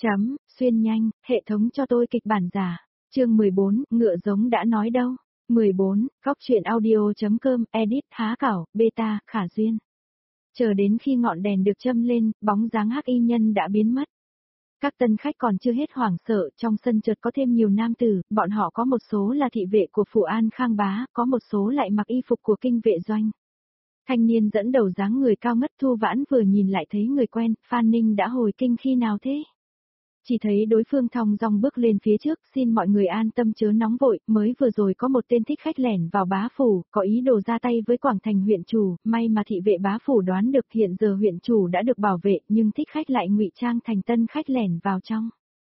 Chấm, xuyên nhanh, hệ thống cho tôi kịch bản giả. Chương 14, ngựa giống đã nói đâu. 14, góc truyện audio.com, edit, há cảo, beta, khả duyên. Chờ đến khi ngọn đèn được châm lên, bóng dáng hắc y nhân đã biến mất. Các tân khách còn chưa hết hoảng sợ, trong sân chợt có thêm nhiều nam tử, bọn họ có một số là thị vệ của Phủ An Khang Bá, có một số lại mặc y phục của kinh vệ doanh. Thanh niên dẫn đầu dáng người cao ngất Thu Vãn vừa nhìn lại thấy người quen, Phan Ninh đã hồi kinh khi nào thế? Chỉ thấy đối phương thong dong bước lên phía trước, xin mọi người an tâm chớ nóng vội, mới vừa rồi có một tên thích khách lẻn vào bá phủ, có ý đồ ra tay với Quảng Thành huyện chủ, may mà thị vệ bá phủ đoán được hiện giờ huyện chủ đã được bảo vệ, nhưng thích khách lại ngụy trang thành tân khách lẻn vào trong.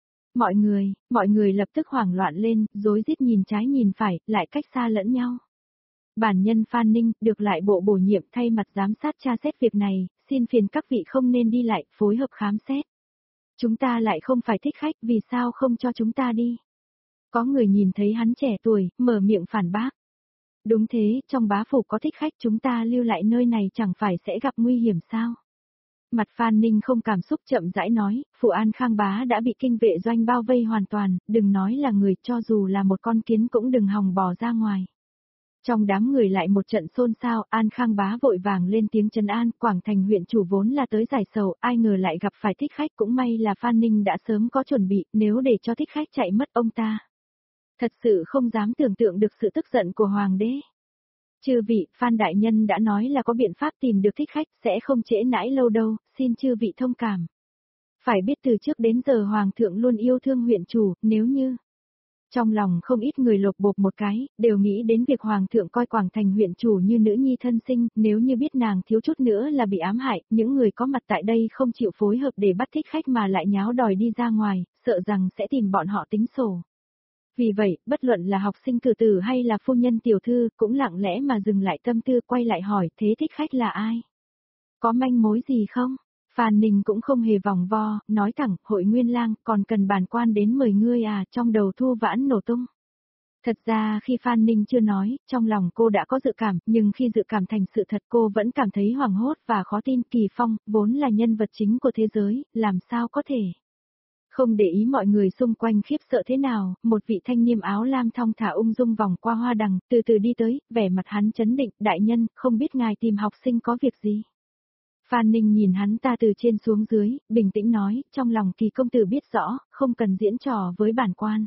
Mọi người lập tức hoảng loạn lên, rối rít nhìn trái nhìn phải, lại cách xa lẫn nhau. Bản nhân Phan Ninh, được lại bộ bổ nhiệm thay mặt giám sát tra xét việc này, xin phiền các vị không nên đi lại, phối hợp khám xét. Chúng ta lại không phải thích khách, vì sao không cho chúng ta đi? Có người nhìn thấy hắn trẻ tuổi, mở miệng phản bác. Đúng thế, trong bá phủ có thích khách, chúng ta lưu lại nơi này chẳng phải sẽ gặp nguy hiểm sao? Mặt Phan Ninh không cảm xúc chậm rãi nói, Phủ An Khang Bá đã bị kinh vệ doanh bao vây hoàn toàn, đừng nói là người, cho dù là một con kiến cũng đừng hòng bỏ ra ngoài. Trong đám người lại một trận xôn xao, An Khang Bá vội vàng lên tiếng trấn an, Quảng Thành huyện chủ vốn là tới giải sầu, ai ngờ lại gặp phải thích khách, cũng may là Phan Ninh đã sớm có chuẩn bị, nếu để cho thích khách chạy mất ông ta. Thật sự không dám tưởng tượng được sự tức giận của Hoàng đế. Chư vị, Phan Đại Nhân đã nói là có biện pháp tìm được thích khách, sẽ không trễ nãi lâu đâu, xin chư vị thông cảm. Phải biết từ trước đến giờ Hoàng thượng luôn yêu thương huyện chủ, nếu như... Trong lòng không ít người lột bột một cái, đều nghĩ đến việc Hoàng thượng coi Quảng Thành huyện chủ như nữ nhi thân sinh, nếu như biết nàng thiếu chút nữa là bị ám hại, những người có mặt tại đây không chịu phối hợp để bắt thích khách mà lại nháo đòi đi ra ngoài, sợ rằng sẽ tìm bọn họ tính sổ. Vì vậy, bất luận là học sinh cử tử hay là phu nhân tiểu thư, cũng lặng lẽ mà dừng lại tâm tư quay lại hỏi, thế thích khách là ai? Có manh mối gì không? Phan Ninh cũng không hề vòng vo, nói thẳng, Hội Nguyên Lang, còn cần bản quan đến mời ngươi à, trong đầu Thu Vãn nổ tung. Thật ra khi Phan Ninh chưa nói, trong lòng cô đã có dự cảm, nhưng khi dự cảm thành sự thật cô vẫn cảm thấy hoảng hốt và khó tin. Kỳ Phong, vốn là nhân vật chính của thế giới, làm sao có thể. Không để ý mọi người xung quanh khiếp sợ thế nào, một vị thanh niên áo lam thong thả ung dung vòng qua hoa đằng, từ từ đi tới, vẻ mặt hắn chấn định, đại nhân, không biết ngài tìm học sinh có việc gì. Phan Ninh nhìn hắn ta từ trên xuống dưới, bình tĩnh nói, trong lòng Kỳ công tử biết rõ, không cần diễn trò với bản quan.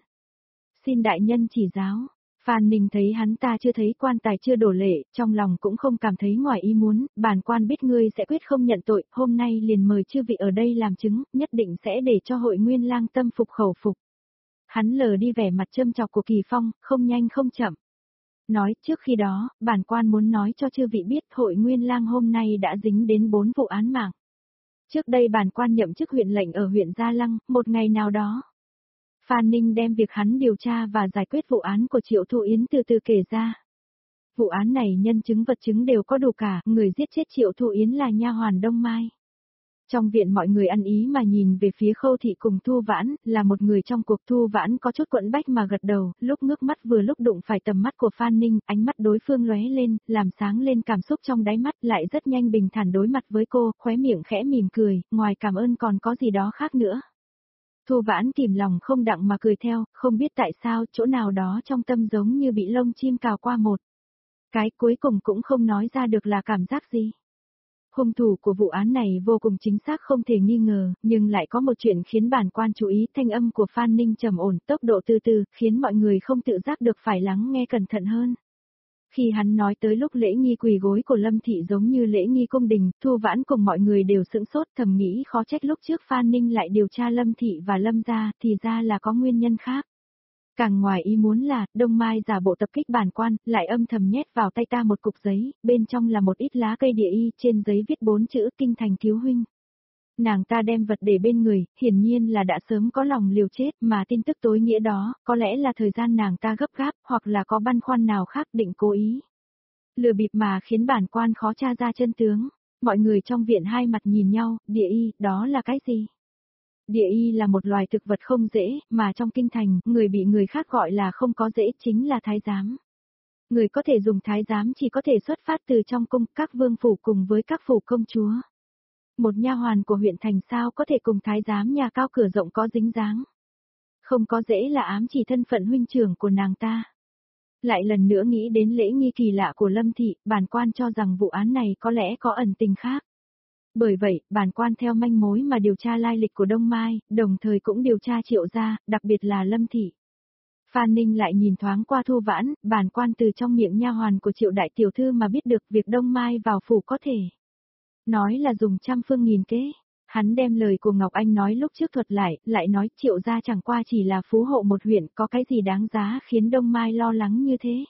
Xin đại nhân chỉ giáo. Phan Ninh thấy hắn ta chưa thấy quan tài chưa đổ lệ, trong lòng cũng không cảm thấy ngoài ý muốn, bản quan biết ngươi sẽ quyết không nhận tội, hôm nay liền mời chư vị ở đây làm chứng, nhất định sẽ để cho Hội Nguyên Lang tâm phục khẩu phục. Hắn lờ đi vẻ mặt châm chọc của Kỳ Phong, không nhanh không chậm. Nói trước khi đó, bản quan muốn nói cho chư vị biết Hội Nguyên Lang hôm nay đã dính đến 4 vụ án mạng. Trước đây bản quan nhậm chức huyện lệnh ở huyện Gia Lăng, một ngày nào đó. Phan Ninh đem việc hắn điều tra và giải quyết vụ án của Triệu Thu Yến từ từ kể ra. Vụ án này nhân chứng vật chứng đều có đủ cả, người giết chết Triệu Thu Yến là nha hoàn Đông Mai. Trong viện mọi người ăn ý mà nhìn về phía Khâu Thị cùng Thu Vãn, là một người trong cuộc. Thu Vãn có chút quẫn bách mà gật đầu, lúc ngước mắt vừa lúc đụng phải tầm mắt của Phan Ninh, ánh mắt đối phương lóe lên, làm sáng lên cảm xúc trong đáy mắt, lại rất nhanh bình thản đối mặt với cô, khóe miệng khẽ mỉm cười, ngoài cảm ơn còn có gì đó khác nữa. Thu Vãn kìm lòng không đặng mà cười theo, không biết tại sao chỗ nào đó trong tâm giống như bị lông chim cào qua một cái, cuối cùng cũng không nói ra được là cảm giác gì. Hung thủ của vụ án này vô cùng chính xác không thể nghi ngờ, nhưng lại có một chuyện khiến bản quan chú ý, thanh âm của Phan Ninh trầm ổn, tốc độ từ từ, khiến mọi người không tự giác được phải lắng nghe cẩn thận hơn. Khi hắn nói tới lúc lễ nghi quỳ gối của Lâm Thị giống như lễ nghi cung đình, Thu Vãn cùng mọi người đều sững sốt, thầm nghĩ khó trách lúc trước Phan Ninh lại điều tra Lâm Thị và Lâm gia, thì ra là có nguyên nhân khác. Càng ngoài ý muốn là, Đông Mai giả bộ tập kích bản quan, lại âm thầm nhét vào tay ta một cục giấy, bên trong là một ít lá cây địa y, trên giấy viết 4 chữ kinh thành cứu huynh. Nàng ta đem vật để bên người, hiển nhiên là đã sớm có lòng liều chết, mà tin tức tối nghĩa đó, có lẽ là thời gian nàng ta gấp gáp, hoặc là có băn khoăn nào khác định cố ý lừa bịp mà khiến bản quan khó tra ra chân tướng. Mọi người trong viện hai mặt nhìn nhau, địa y, đó là cái gì? Địa y là một loài thực vật không dễ, mà trong kinh thành, người bị người khác gọi là không có dễ chính là thái giám. Người có thể dùng thái giám chỉ có thể xuất phát từ trong cung, các vương phủ cùng với các phủ công chúa. Một nha hoàn của huyện thành sao có thể cùng thái giám nhà cao cửa rộng có dính dáng. Không có dễ là ám chỉ thân phận huynh trưởng của nàng ta. Lại lần nữa nghĩ đến lễ nghi kỳ lạ của Lâm Thị, bản quan cho rằng vụ án này có lẽ có ẩn tình khác. Bởi vậy, bản quan theo manh mối mà điều tra lai lịch của Đông Mai, đồng thời cũng điều tra Triệu gia, đặc biệt là Lâm Thị. Phan Ninh lại nhìn thoáng qua Thu Vãn, bản quan từ trong miệng nha hoàn của Triệu đại tiểu thư mà biết được việc Đông Mai vào phủ có thể. Nói là dùng trăm phương nghìn kế. Hắn đem lời của Ngọc Anh nói lúc trước thuật lại nói Triệu gia chẳng qua chỉ là phú hộ một huyện, có cái gì đáng giá khiến Đông Mai lo lắng như thế.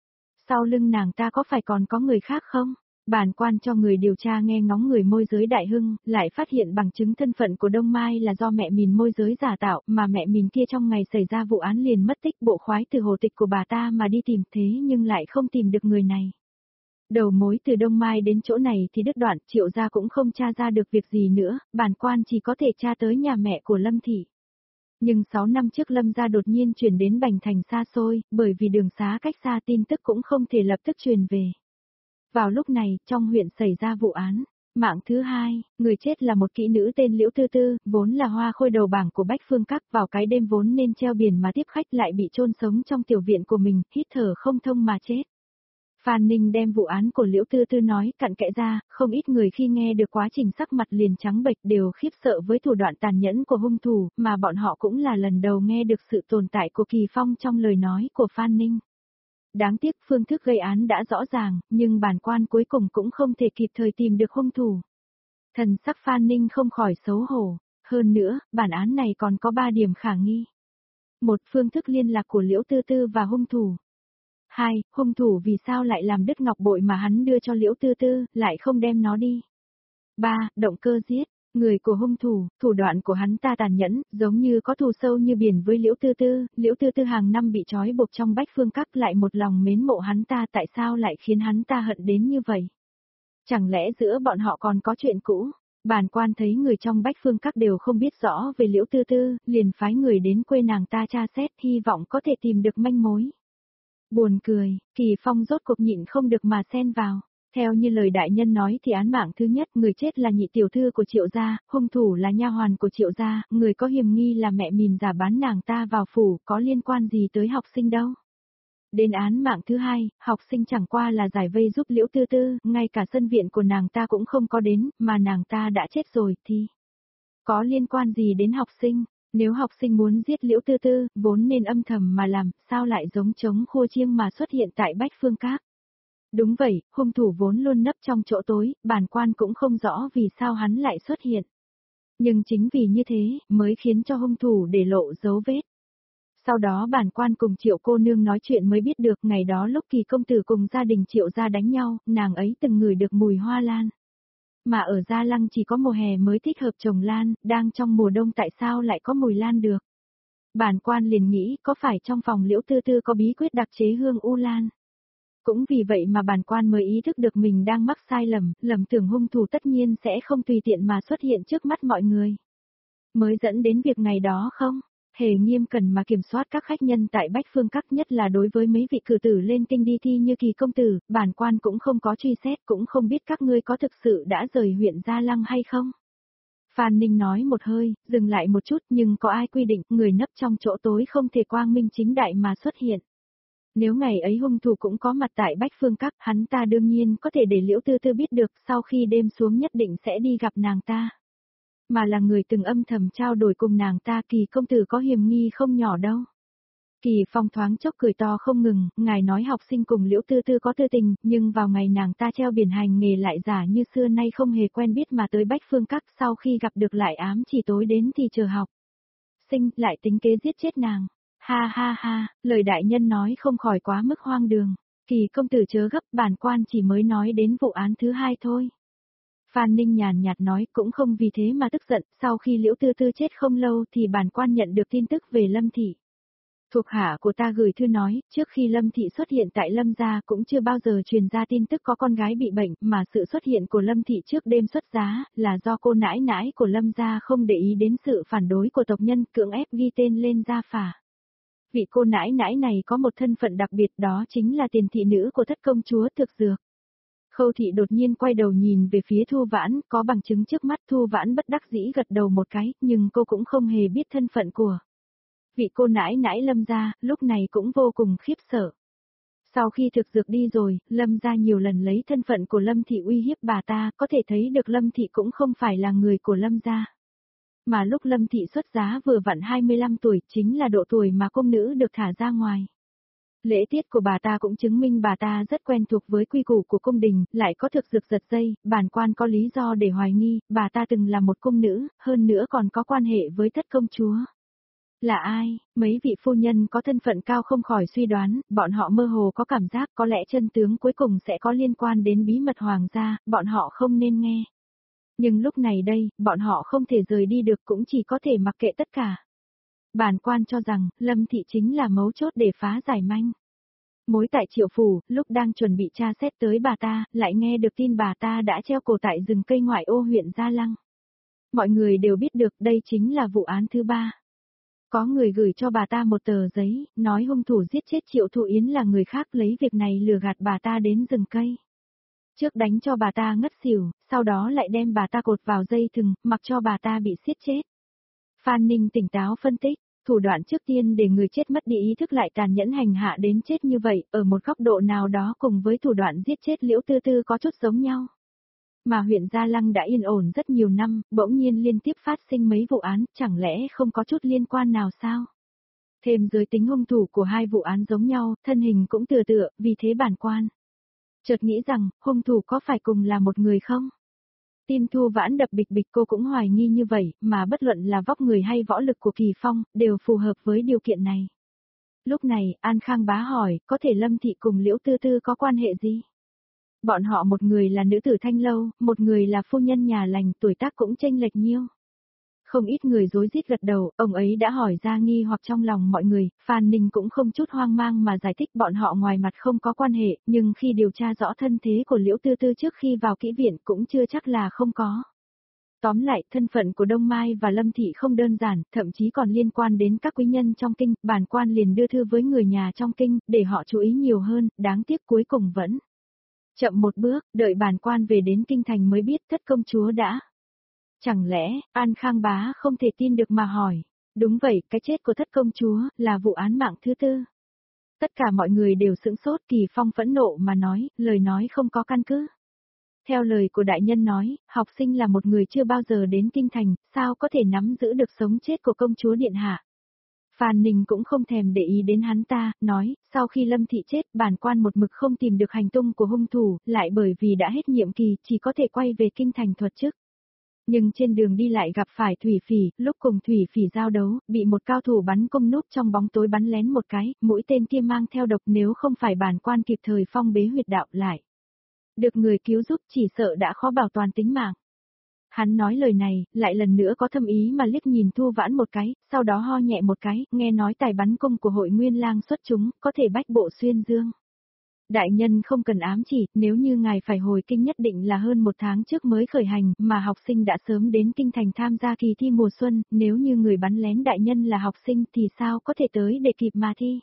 Sau lưng nàng ta có phải còn có người khác không? Bản quan cho người điều tra nghe ngóng người môi giới Đại Hưng, lại phát hiện bằng chứng thân phận của Đông Mai là do mẹ mìn môi giới giả tạo, mà mẹ mìn kia trong ngày xảy ra vụ án liền mất tích, bộ khoái từ hồ tịch của bà ta mà đi tìm, thế nhưng lại không tìm được người này. Đầu mối từ Đông Mai đến chỗ này thì đứt đoạn, Triệu gia cũng không tra ra được việc gì nữa, bản quan chỉ có thể tra tới nhà mẹ của Lâm Thị. Nhưng 6 năm trước Lâm gia đột nhiên chuyển đến Bành Thành xa xôi, bởi vì đường xá cách xa tin tức cũng không thể lập tức truyền về. Vào lúc này, trong huyện xảy ra vụ án. Mạng thứ hai, người chết là một kỹ nữ tên Liễu Tư Tư, vốn là hoa khôi đầu bảng của Bách Phương Các, vào cái đêm vốn nên treo biển mà tiếp khách lại bị chôn sống trong tiểu viện của mình, hít thở không thông mà chết. Phan Ninh đem vụ án của Liễu Tư Tư nói cặn kẽ ra, không ít người khi nghe được quá trình sắc mặt liền trắng bệch đều khiếp sợ với thủ đoạn tàn nhẫn của hung thủ, mà bọn họ cũng là lần đầu nghe được sự tồn tại của Kỳ Phong trong lời nói của Phan Ninh. Đáng tiếc phương thức gây án đã rõ ràng, nhưng bản quan cuối cùng cũng không thể kịp thời tìm được hung thủ. Thần sắc Phan Ninh không khỏi xấu hổ. Hơn nữa, bản án này còn có 3 điểm khả nghi. 1. Phương thức liên lạc của Liễu Tư Tư và hung thủ. 2. Hung thủ vì sao lại làm đứt ngọc bội mà hắn đưa cho Liễu Tư Tư, lại không đem nó đi. 3. Động cơ giết. Người của hung thủ, thủ đoạn của hắn ta tàn nhẫn, giống như có thù sâu như biển với Liễu Tư Tư hàng năm bị trói buộc trong Bách Phương Các lại một lòng mến mộ hắn ta, tại sao lại khiến hắn ta hận đến như vậy? Chẳng lẽ giữa bọn họ còn có chuyện cũ? Bản quan thấy người trong Bách Phương Các đều không biết rõ về Liễu Tư Tư, liền phái người đến quê nàng ta tra xét, hy vọng có thể tìm được manh mối. Buồn cười, Kỳ Phong rốt cuộc nhịn không được mà xen vào. Theo như lời đại nhân nói thì án mạng thứ nhất, người chết là nhị tiểu thư của Triệu gia, hung thủ là nha hoàn của Triệu gia, người có hiểm nghi là mẹ mìn giả bán nàng ta vào phủ, có liên quan gì tới học sinh đâu. Đến án mạng thứ hai, học sinh chẳng qua là giải vây giúp Liễu Tư Tư, ngay cả sân viện của nàng ta cũng không có đến, mà nàng ta đã chết rồi thì có liên quan gì đến học sinh? Nếu học sinh muốn giết Liễu Tư Tư, vốn nên âm thầm mà làm, sao lại giống trống khua chiêng mà xuất hiện tại Bách Phương Các? Đúng vậy, hung thủ vốn luôn nấp trong chỗ tối, bản quan cũng không rõ vì sao hắn lại xuất hiện. Nhưng chính vì như thế, mới khiến cho hung thủ để lộ dấu vết. Sau đó bản quan cùng Triệu cô nương nói chuyện mới biết được ngày đó lúc Kỳ công tử cùng gia đình Triệu gia đánh nhau, nàng ấy từng ngửi được mùi hoa lan. Mà ở Gia Lăng chỉ có mùa hè mới thích hợp trồng lan, đang trong mùa đông tại sao lại có mùi lan được? Bản quan liền nghĩ có phải trong phòng Liễu Tư Tư có bí quyết đặc chế hương u lan? Cũng vì vậy mà bản quan mới ý thức được mình đang mắc sai lầm, lầm tưởng hung thủ tất nhiên sẽ không tùy tiện mà xuất hiện trước mắt mọi người. Mới dẫn đến việc ngày đó không? Hề nghiêm cần mà kiểm soát các khách nhân tại Bách Phương Các, nhất là đối với mấy vị cử tử lên kinh đi thi như Kỳ công tử, bản quan cũng không có truy xét, cũng không biết các ngươi có thực sự đã rời huyện Gia Lăng hay không. Phan Ninh nói một hơi, dừng lại một chút, nhưng có ai quy định người nấp trong chỗ tối không thể quang minh chính đại mà xuất hiện. Nếu ngày ấy hung thủ cũng có mặt tại Bách Phương Các, hắn ta đương nhiên có thể để Liễu Tư Tư biết được, sau khi đêm xuống nhất định sẽ đi gặp nàng ta. Mà là người từng âm thầm trao đổi cùng nàng ta, Kỳ công tử có hiểm nghi không nhỏ đâu. Kỳ Phong thoáng chốc cười to không ngừng, ngài nói học sinh cùng Liễu Tư Tư có tư tình, nhưng vào ngày nàng ta treo biển hành nghề lại giả như xưa nay không hề quen biết mà tới Bách Phương Các, sau khi gặp được lại ám chỉ tối đến thì chờ học sinh, lại tính kế giết chết nàng. Ha ha ha, lời đại nhân nói không khỏi quá mức hoang đường. Kỳ công tử chớ gấp, bản quan chỉ mới nói đến vụ án thứ hai thôi. Phan Ninh nhàn nhạt nói, cũng không vì thế mà tức giận, sau khi Liễu Tư Tư chết không lâu thì bản quan nhận được tin tức về Lâm Thị. Thuộc hạ của ta gửi thư nói, trước khi Lâm Thị xuất hiện tại Lâm gia cũng chưa bao giờ truyền ra tin tức có con gái bị bệnh, mà sự xuất hiện của Lâm Thị trước đêm xuất giá, là do cô nãi nãi của Lâm gia không để ý đến sự phản đối của tộc nhân, cưỡng ép ghi tên lên gia phả. Vị cô nãi nãi này có một thân phận đặc biệt, đó chính là tiền thị nữ của thất công chúa Thực Dược. Khâu thị đột nhiên quay đầu nhìn về phía Thu Vãn, có bằng chứng trước mắt. Thu Vãn bất đắc dĩ gật đầu một cái, nhưng cô cũng không hề biết thân phận của vị cô nãi nãi Lâm gia, lúc này cũng vô cùng khiếp sợ. Sau khi thực dược đi rồi, Lâm gia nhiều lần lấy thân phận của Lâm thị uy hiếp bà ta, có thể thấy được Lâm thị cũng không phải là người của Lâm gia. Mà lúc Lâm thị xuất giá vừa vặn 25 tuổi, chính là độ tuổi mà cung nữ được thả ra ngoài. Lễ tiết của bà ta cũng chứng minh bà ta rất quen thuộc với quy củ của cung đình, lại có thực dược giật dây, bản quan có lý do để hoài nghi, bà ta từng là một cung nữ, hơn nữa còn có quan hệ với thất công chúa. Là ai? Mấy vị phu nhân có thân phận cao không khỏi suy đoán, bọn họ mơ hồ có cảm giác có lẽ chân tướng cuối cùng sẽ có liên quan đến bí mật hoàng gia, bọn họ không nên nghe. Nhưng lúc này đây, bọn họ không thể rời đi được cũng chỉ có thể mặc kệ tất cả. Bản quan cho rằng, Lâm thị chính là mấu chốt để phá giải manh mối tại Triệu phủ. Lúc đang chuẩn bị tra xét tới bà ta, lại nghe được tin bà ta đã treo cổ tại rừng cây ngoại ô huyện Gia Lăng. Mọi người đều biết được đây chính là vụ án thứ 3. Có người gửi cho bà ta một tờ giấy, nói hung thủ giết chết Triệu Thụ Yến là người khác, lấy việc này lừa gạt bà ta đến rừng cây. Trước đánh cho bà ta ngất xỉu, sau đó lại đem bà ta cột vào dây thừng, mặc cho bà ta bị siết chết. Phan Ninh tỉnh táo phân tích, thủ đoạn trước tiên để người chết mất đi ý thức lại tàn nhẫn hành hạ đến chết như vậy, ở một góc độ nào đó cùng với thủ đoạn giết chết Liễu Tư Tư có chút giống nhau. Mà huyện Gia Lăng đã yên ổn rất nhiều năm, bỗng nhiên liên tiếp phát sinh mấy vụ án, chẳng lẽ không có chút liên quan nào sao? Thêm giới tính hung thủ của hai vụ án giống nhau, thân hình cũng tựa, vì thế bản quan chợt nghĩ rằng, hung thủ có phải cùng là một người không? Tim Thu Vãn đập bịch bịch, cô cũng hoài nghi như vậy, mà bất luận là vóc người hay võ lực của Kỳ Phong, đều phù hợp với điều kiện này. Lúc này, An Khang Bá hỏi, có thể Lâm thị cùng Liễu Tư Tư có quan hệ gì? Bọn họ một người là nữ tử Thanh Lâu, một người là phu nhân nhà lành, tuổi tác cũng chênh lệch nhiêu. Không ít người rối rít gật đầu, ông ấy đã hỏi ra nghi hoặc trong lòng mọi người, Phan Ninh cũng không chút hoang mang mà giải thích bọn họ ngoài mặt không có quan hệ, nhưng khi điều tra rõ thân thế của Liễu Tư Tư trước khi vào kỹ viện cũng chưa chắc là không có. Tóm lại, thân phận của Đông Mai và Lâm Thị không đơn giản, thậm chí còn liên quan đến các quý nhân trong kinh, bản quan liền đưa thư với người nhà trong kinh, để họ chú ý nhiều hơn, đáng tiếc cuối cùng vẫn chậm một bước, đợi bản quan về đến kinh thành mới biết thất công chúa đã. Chẳng lẽ, An Khang Bá không thể tin được mà hỏi. Đúng vậy, cái chết của thất công chúa, là vụ án mạng thứ 4. Tất cả mọi người đều sững sốt, Kỳ Phong phẫn nộ mà nói, lời nói không có căn cứ. Theo lời của đại nhân nói, học sinh là một người chưa bao giờ đến kinh thành, sao có thể nắm giữ được sống chết của công chúa điện hạ. Phan Ninh cũng không thèm để ý đến hắn ta, nói, sau khi Lâm Thị chết, bản quan một mực không tìm được hành tung của hung thủ, lại bởi vì đã hết nhiệm kỳ, chỉ có thể quay về kinh thành thuật chức. Nhưng trên đường đi lại gặp phải Thủy Phỉ, lúc cùng Thủy Phỉ giao đấu, bị một cao thủ bắn cung núp trong bóng tối bắn lén một cái, mũi tên kia mang theo độc, nếu không phải bản quan kịp thời phong bế huyệt đạo lại. Được người cứu giúp chỉ sợ đã khó bảo toàn tính mạng. Hắn nói lời này, lại lần nữa có thâm ý mà liếc nhìn Thu Vãn một cái, sau đó ho nhẹ một cái, nghe nói tài bắn cung của hội Nguyên Lang xuất chúng, có thể bách bộ xuyên dương. Đại nhân không cần ám chỉ, nếu như ngài phải hồi kinh nhất định là hơn 1 tháng trước mới khởi hành, mà học sinh đã sớm đến kinh thành tham gia kỳ thi mùa xuân, nếu như người bắn lén đại nhân là học sinh thì sao có thể tới để kịp mà thi.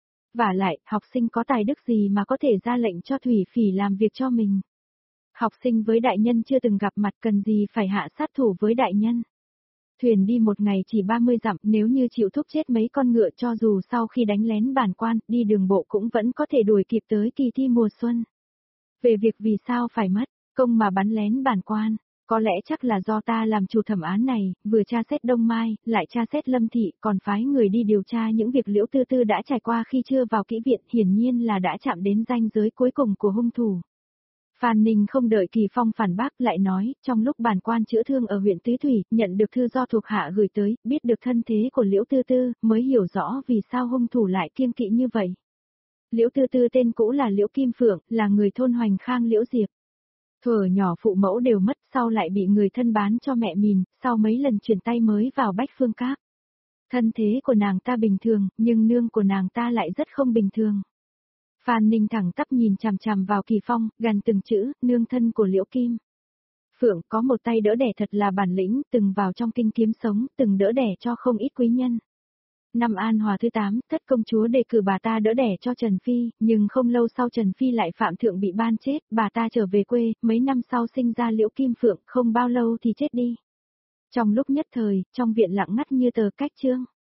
Vả lại, học sinh có tài đức gì mà có thể ra lệnh cho Thủy Phỉ làm việc cho mình. Học sinh với đại nhân chưa từng gặp mặt, cần gì phải hạ sát thủ với đại nhân. Thuyền đi một ngày chỉ 30 dặm, nếu như chịu thúc chết mấy con ngựa cho dù sau khi đánh lén bản quan, đi đường bộ cũng vẫn có thể đuổi kịp tới kỳ thi mùa xuân. Về việc vì sao phải mất công mà bắn lén bản quan, có lẽ chắc là do ta làm chủ thẩm án này, vừa tra xét Đông Mai, lại tra xét Lâm Thị, còn phái người đi điều tra những việc Liễu Tư Tư đã trải qua khi chưa vào kỹ viện, hiển nhiên là đã chạm đến ranh giới cuối cùng của hung thủ. Phan Ninh không đợi Kỳ Phong phản bác lại nói, trong lúc bản quan chữa thương ở huyện Tứ Thủy, nhận được thư do thuộc hạ gửi tới, biết được thân thế của Liễu Tư Tư, mới hiểu rõ vì sao hung thủ lại kiêng kỵ như vậy. Liễu Tư Tư tên cũ là Liễu Kim Phượng, là người thôn Hoành Khang Liễu Diệp. Thuở nhỏ phụ mẫu đều mất, sau lại bị người thân bán cho mẹ mình, sau mấy lần chuyển tay mới vào Bách Phương Các. Thân thế của nàng ta bình thường, nhưng nương của nàng ta lại rất không bình thường. Phan Ninh thẳng tắp nhìn chằm chằm vào Kỳ Phong, gần từng chữ, nương thân của Liễu Kim Phượng có một tay đỡ đẻ thật là bản lĩnh, từng vào trong kinh kiếm sống, từng đỡ đẻ cho không ít quý nhân. Năm An Hòa thứ 8, Thất công chúa đề cử bà ta đỡ đẻ cho Trần Phi, nhưng không lâu sau Trần Phi lại phạm thượng bị ban chết, bà ta trở về quê, mấy năm sau sinh ra Liễu Kim Phượng, không bao lâu thì chết đi. Trong lúc nhất thời, trong viện lặng ngắt như tờ, cách chương.